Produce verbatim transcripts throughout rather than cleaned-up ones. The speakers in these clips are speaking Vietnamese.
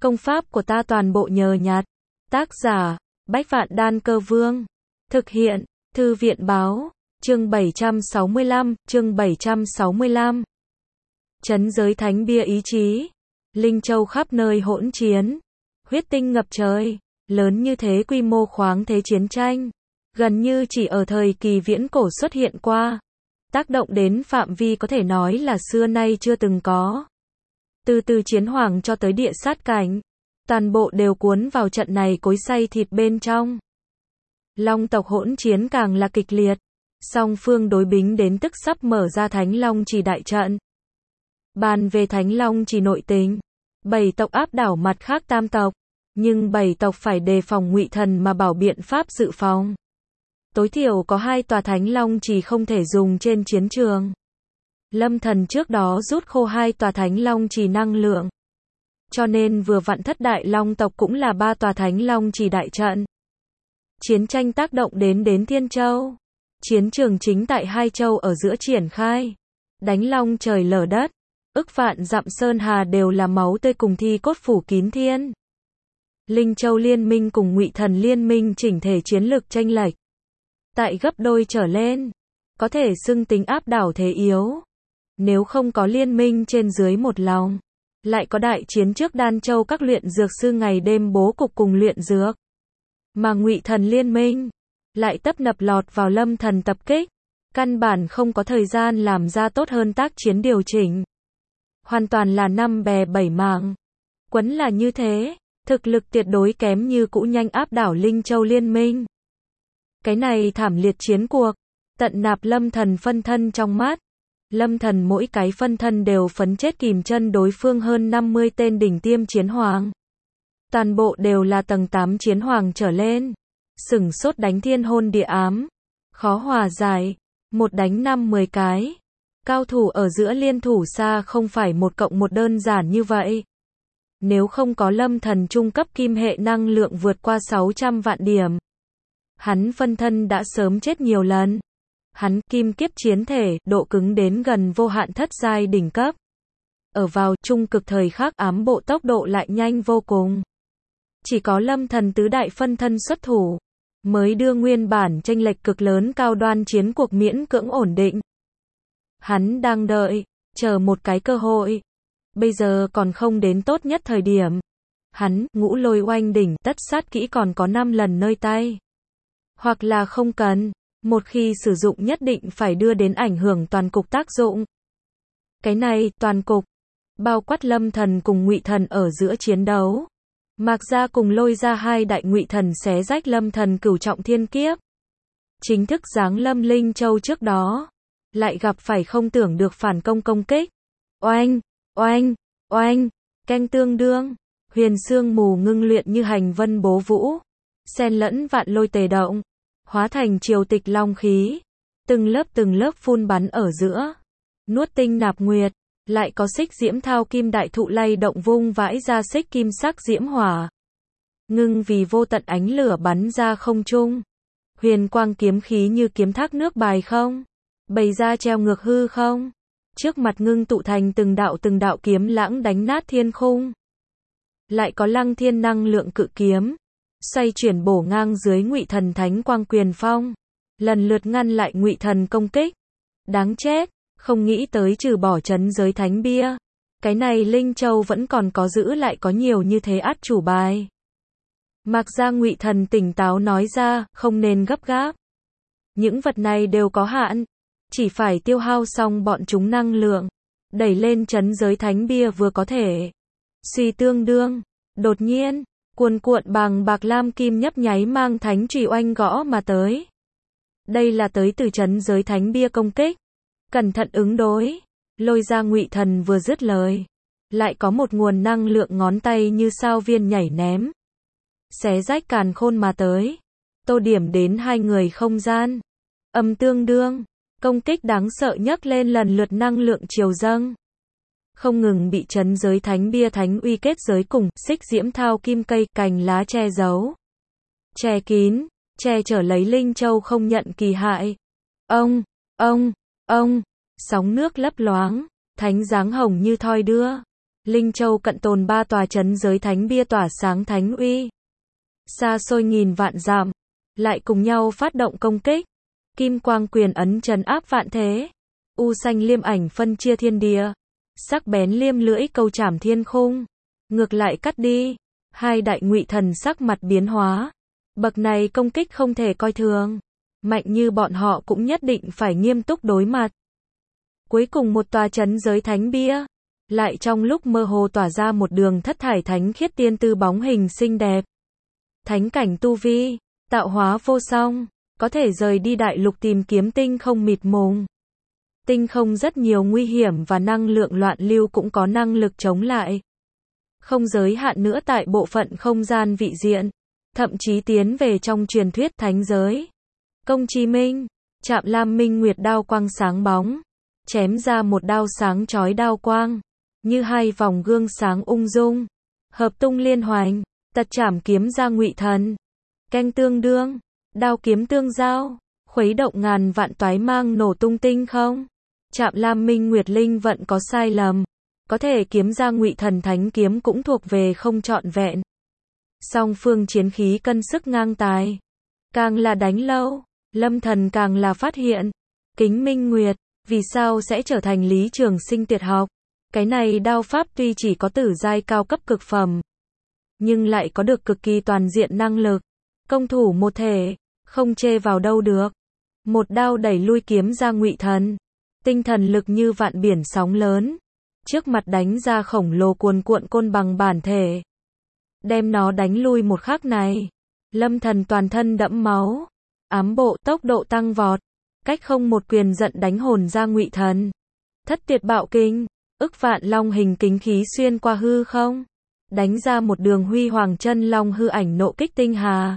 Công pháp của ta toàn bộ nhờ nhặt. Tác giả, Bách Vạn Đan Cơ Vương. Thực hiện, Thư viện Báo. Chương bảy trăm sáu mươi lăm, chương bảy trăm sáu mươi lăm. Trấn giới thánh bia ý chí. Linh Châu khắp nơi hỗn chiến. Huyết tinh ngập trời. Lớn như thế quy mô khoáng thế chiến tranh. Gần như chỉ ở thời kỳ viễn cổ xuất hiện qua. Tác động đến phạm vi có thể nói là xưa nay chưa từng có. Từ từ chiến hoàng cho tới địa sát cảnh. Toàn bộ đều cuốn vào trận này cối xay thịt bên trong. Long tộc hỗn chiến càng là kịch liệt. Song phương đối bính đến tức sắp mở ra Thánh Long Chỉ đại trận. Bàn về Thánh Long Chỉ nội tình, bảy tộc áp đảo mặt khác tam tộc, nhưng bảy tộc phải đề phòng Ngụy Thần mà bảo biện pháp dự phòng. Tối thiểu có hai tòa Thánh Long Chỉ không thể dùng trên chiến trường. Lâm Thần trước đó rút khô hai tòa Thánh Long Chỉ năng lượng. Cho nên vừa vặn thất đại long tộc cũng là ba tòa Thánh Long Chỉ đại trận. Chiến tranh tác động đến đến Thiên Châu. Chiến trường chính tại hai châu ở giữa triển khai. Đánh long trời lở đất. Ức vạn dặm sơn hà đều là máu tươi cùng thi cốt phủ kín thiên. Linh Châu liên minh cùng Ngụy Thần liên minh chỉnh thể chiến lược chênh lệch. Tại gấp đôi trở lên. Có thể xưng tính áp đảo thế yếu. Nếu không có liên minh trên dưới một lòng. Lại có đại chiến trước Đan Châu các luyện dược sư ngày đêm bố cục cùng luyện dược. Mà Ngụy Thần liên minh lại tấp nập lọt vào Lâm Thần tập kích. Căn bản không có thời gian làm ra tốt hơn tác chiến điều chỉnh. Hoàn toàn là năm bè bảy mảng. Quấn là như thế, thực lực tuyệt đối kém như cũ nhanh áp đảo Linh Châu liên minh. Cái này thảm liệt chiến cuộc, tận nạp Lâm Thần phân thân trong mắt. Lâm Thần mỗi cái phân thân đều phấn chết kìm chân đối phương hơn năm mươi tên đỉnh tiêm chiến hoàng. Toàn bộ đều là tầng tám chiến hoàng trở lên. Sửng sốt đánh thiên hôn địa ám. Khó hòa giải. Một đánh năm mười cái. Cao thủ ở giữa liên thủ xa không phải một cộng một đơn giản như vậy. Nếu không có Lâm Thần trung cấp kim hệ năng lượng vượt qua sáu trăm vạn điểm. Hắn phân thân đã sớm chết nhiều lần. Hắn kim kiếp chiến thể độ cứng đến gần vô hạn thất giai đỉnh cấp. Ở vào trung cực thời khắc ám bộ tốc độ lại nhanh vô cùng. Chỉ có Lâm Thần tứ đại phân thân xuất thủ. Mới đưa nguyên bản chênh lệch cực lớn cao đoan chiến cuộc miễn cưỡng ổn định. Hắn đang đợi, chờ một cái cơ hội. Bây giờ còn không đến tốt nhất thời điểm. Hắn, ngũ lôi oanh đỉnh, tất sát kỹ còn có năm lần nơi tay. Hoặc là không cần, một khi sử dụng nhất định phải đưa đến ảnh hưởng toàn cục tác dụng. Cái này, toàn cục, bao quát Lâm Thần cùng Ngụy Thần ở giữa chiến đấu. Mạc Gia cùng lôi ra hai đại Ngụy Thần xé rách Lâm Thần cửu trọng thiên kiếp. Chính thức giáng lâm Linh Châu trước đó. Lại gặp phải không tưởng được phản công công kích. Oanh, oanh, oanh, canh tương đương. Huyền sương mù ngưng luyện như hành vân bố vũ. Xen lẫn vạn lôi tề động. Hóa thành triều tịch long khí. Từng lớp từng lớp phun bắn ở giữa. Nuốt tinh nạp nguyệt. Lại có xích diễm thao kim đại thụ lay động vung vãi ra xích kim sắc diễm hỏa. Ngưng vì vô tận ánh lửa bắn ra không trung. Huyền quang kiếm khí như kiếm thác nước bài không. Bày ra treo ngược hư không. Trước mặt ngưng tụ thành từng đạo từng đạo kiếm lãng đánh nát thiên khung. Lại có lăng thiên năng lượng cự kiếm. Xoay chuyển bổ ngang dưới Ngụy Thần thánh quang quyền phong. Lần lượt ngăn lại Ngụy Thần công kích. Đáng chết. Không nghĩ tới trừ bỏ trấn giới thánh bia. Cái này Linh Châu vẫn còn có giữ lại có nhiều như thế át chủ bài. Mạc Gia Ngụy Thần tỉnh táo nói ra, không nên gấp gáp. Những vật này đều có hạn. Chỉ phải tiêu hao xong bọn chúng năng lượng. Đẩy lên trấn giới thánh bia vừa có thể. Suy tương đương. Đột nhiên, cuồn cuộn bằng bạc lam kim nhấp nháy mang thánh chùy oanh gõ mà tới. Đây là tới từ trấn giới thánh bia công kích. Cẩn thận ứng đối. Lôi ra Ngụy Thần vừa dứt lời. Lại có một nguồn năng lượng ngón tay như sao viên nhảy ném. Xé rách càn khôn mà tới. Tô điểm đến hai người không gian. Âm tương đương. Công kích đáng sợ nhấc lên lần lượt năng lượng triều dâng. Không ngừng bị trấn giới thánh bia thánh uy kết giới cùng xích diễm thao kim cây cành lá che giấu. Che kín. Che chở lấy Linh Châu không nhận kỳ hại. Ông, ông, ông. Sóng nước lấp loáng. Thánh dáng hồng như thoi đưa. Linh Châu cận tồn ba tòa trấn giới thánh bia tỏa sáng thánh uy. Xa xôi nghìn vạn dặm, lại cùng nhau phát động công kích. Kim quang quyền ấn trấn áp vạn thế. U xanh liêm ảnh phân chia thiên địa. Sắc bén liêm lưỡi câu chảm thiên khung. Ngược lại cắt đi. Hai đại ngụy thần sắc mặt biến hóa. Bậc này công kích không thể coi thường. Mạnh như bọn họ cũng nhất định phải nghiêm túc đối mặt. Cuối cùng một tòa trấn giới thánh bia. Lại trong lúc mơ hồ tỏa ra một đường thất thải thánh khiết tiên tư bóng hình xinh đẹp. Thánh cảnh tu vi, tạo hóa vô song, có thể rời đi đại lục tìm kiếm tinh không mịt mùng. Tinh không rất nhiều nguy hiểm và năng lượng loạn lưu cũng có năng lực chống lại. Không giới hạn nữa tại bộ phận không gian vị diện, thậm chí tiến về trong truyền thuyết thánh giới. Công Chí Minh, chạm Lam Minh Nguyệt đao quang sáng bóng, chém ra một đao sáng chói đao quang, như hai vòng gương sáng ung dung, hợp tung liên hoành, tật chảm kiếm ra ngụy thần. Canh tương đương, đao kiếm tương giao, khuấy động ngàn vạn toái mang nổ tung tinh không. Chạm Lam Minh Nguyệt linh vận có sai lầm, có thể kiếm ra ngụy thần thánh kiếm cũng thuộc về không trọn vẹn. Song phương chiến khí cân sức ngang tài, càng là đánh lâu, Lâm Thần càng là phát hiện, Kính Minh Nguyệt, vì sao sẽ trở thành Lý Trường Sinh tuyệt học? Cái này đao pháp tuy chỉ có tử giai cao cấp cực phẩm, nhưng lại có được cực kỳ toàn diện năng lực, công thủ một thể, không chê vào đâu được. Một đao đẩy lui kiếm ra ngụy thần, tinh thần lực như vạn biển sóng lớn, trước mặt đánh ra khổng lồ cuồn cuộn côn bằng bản thể. Đem nó đánh lui một khắc này, Lâm Thần toàn thân đẫm máu, ám bộ tốc độ tăng vọt, cách không một quyền giận đánh hồn ra ngụy thần. Thất tuyệt bạo kinh, ức vạn long hình kính khí xuyên qua hư không, đánh ra một đường huy hoàng chân long hư ảnh nộ kích tinh hà.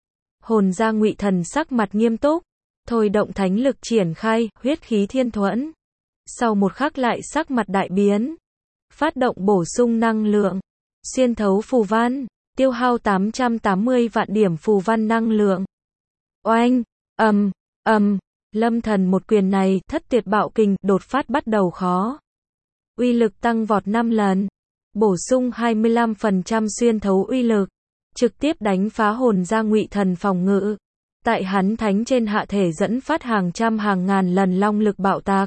Hồn ra ngụy thần sắc mặt nghiêm túc, thôi động thánh lực triển khai, huyết khí thiên thuẫn. Sau một khắc lại sắc mặt đại biến, phát động bổ sung năng lượng, xuyên thấu phù văn, tiêu hao tám trăm tám mươi vạn điểm phù văn năng lượng. Oanh, ầm, ầm, Lâm Thần một quyền này, thất tuyệt bạo kinh, đột phát bắt đầu khó. Uy lực tăng vọt năm lần, bổ sung hai mươi lăm phần trăm xuyên thấu uy lực, trực tiếp đánh phá hồn ra ngụy thần phòng ngự. Tại hắn thánh trên hạ thể dẫn phát hàng trăm hàng ngàn lần long lực bạo tạc.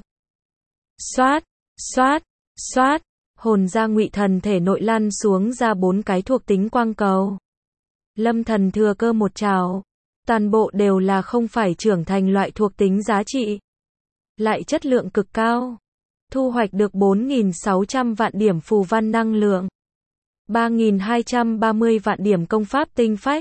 Xoát, xoát, xoát, hồn ra ngụy thần thể nội lăn xuống ra bốn cái thuộc tính quang cầu. Lâm Thần thừa cơ một trảo, toàn bộ đều là không phải trưởng thành loại thuộc tính giá trị, lại chất lượng cực cao. Thu hoạch được bốn nghìn sáu trăm vạn điểm phù văn năng lượng, ba nghìn hai trăm ba mươi vạn điểm công pháp tinh phách,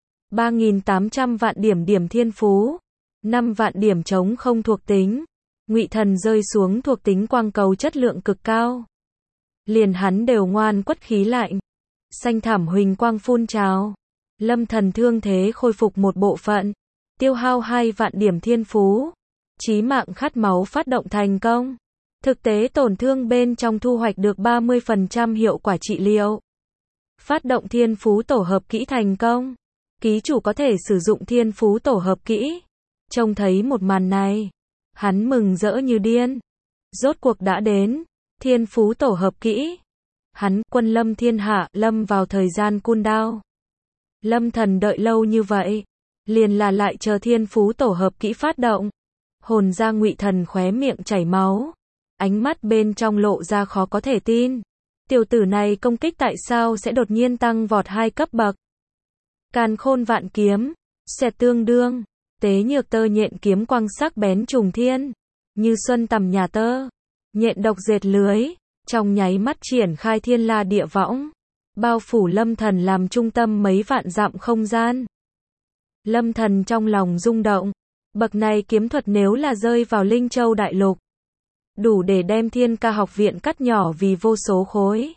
ba nghìn tám trăm vạn điểm điểm thiên phú, năm vạn điểm chống không thuộc tính. Ngụy thần rơi xuống thuộc tính quang cầu chất lượng cực cao, liền hắn đều ngoan quất khí lạnh. Xanh thảm huỳnh quang phun trào, Lâm Thần thương thế khôi phục một bộ phận, tiêu hao hai vạn điểm thiên phú, chí mạng khát máu phát động thành công. Thực tế tổn thương bên trong thu hoạch được ba mươi phần trăm hiệu quả trị liệu. Phát động thiên phú tổ hợp kỹ thành công. Ký chủ có thể sử dụng thiên phú tổ hợp kỹ. Trông thấy một màn này, hắn mừng rỡ như điên. Rốt cuộc đã đến, thiên phú tổ hợp kỹ. Hắn, quân lâm thiên hạ, lâm vào thời gian cooldown. Lâm Thần đợi lâu như vậy, liền là lại chờ thiên phú tổ hợp kỹ phát động. Hồn ra ngụy thần khóe miệng chảy máu, ánh mắt bên trong lộ ra khó có thể tin. Tiểu tử này công kích tại sao sẽ đột nhiên tăng vọt hai cấp bậc? Càn khôn vạn kiếm, xẹt tương đương, tế nhược tơ nhện kiếm quang sắc bén trùng thiên, như xuân tầm nhà tơ, nhện độc dệt lưới, trong nháy mắt triển khai thiên la địa võng, bao phủ Lâm Thần làm trung tâm mấy vạn dặm không gian. Lâm Thần trong lòng rung động, bậc này kiếm thuật nếu là rơi vào Linh Châu đại lục, đủ để đem Thiên Ca học viện cắt nhỏ vì vô số khối.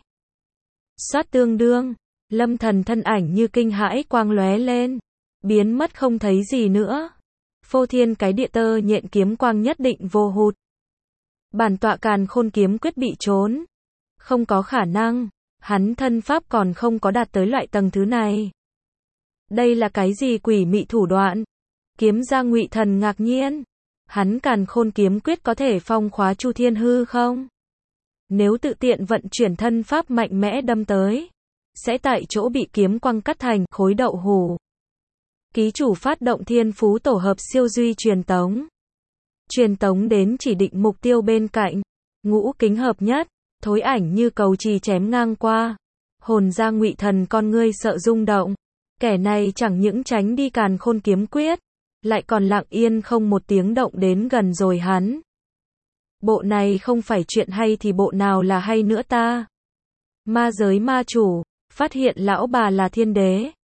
Xoát tương đương, Lâm Thần thân ảnh như kinh hãi quang lóe lên, biến mất không thấy gì nữa. Phô thiên cái địa tơ nhện kiếm quang nhất định vô hụt. Bản tọa càn khôn kiếm quyết bị trốn. Không có khả năng, hắn thân pháp còn không có đạt tới loại tầng thứ này. Đây là cái gì quỷ mị thủ đoạn? Kiếm ra ngụy thần ngạc nhiên. Hắn càn khôn kiếm quyết có thể phong khóa Chu Thiên Hư không? Nếu tự tiện vận chuyển thân pháp mạnh mẽ đâm tới, sẽ tại chỗ bị kiếm quăng cắt thành khối đậu hủ. Ký chủ phát động thiên phú tổ hợp siêu duy truyền tống. Truyền tống đến chỉ định mục tiêu bên cạnh. Ngũ kính hợp nhất, thối ảnh như cầu chì chém ngang qua. Hồn ra ngụy thần con ngươi sợ rung động. Kẻ này chẳng những tránh đi càn khôn kiếm quyết, lại còn lặng yên không một tiếng động đến gần rồi hắn. Bộ này không phải chuyện hay thì bộ nào là hay nữa ta? Ma giới ma chủ, phát hiện lão bà là thiên đế.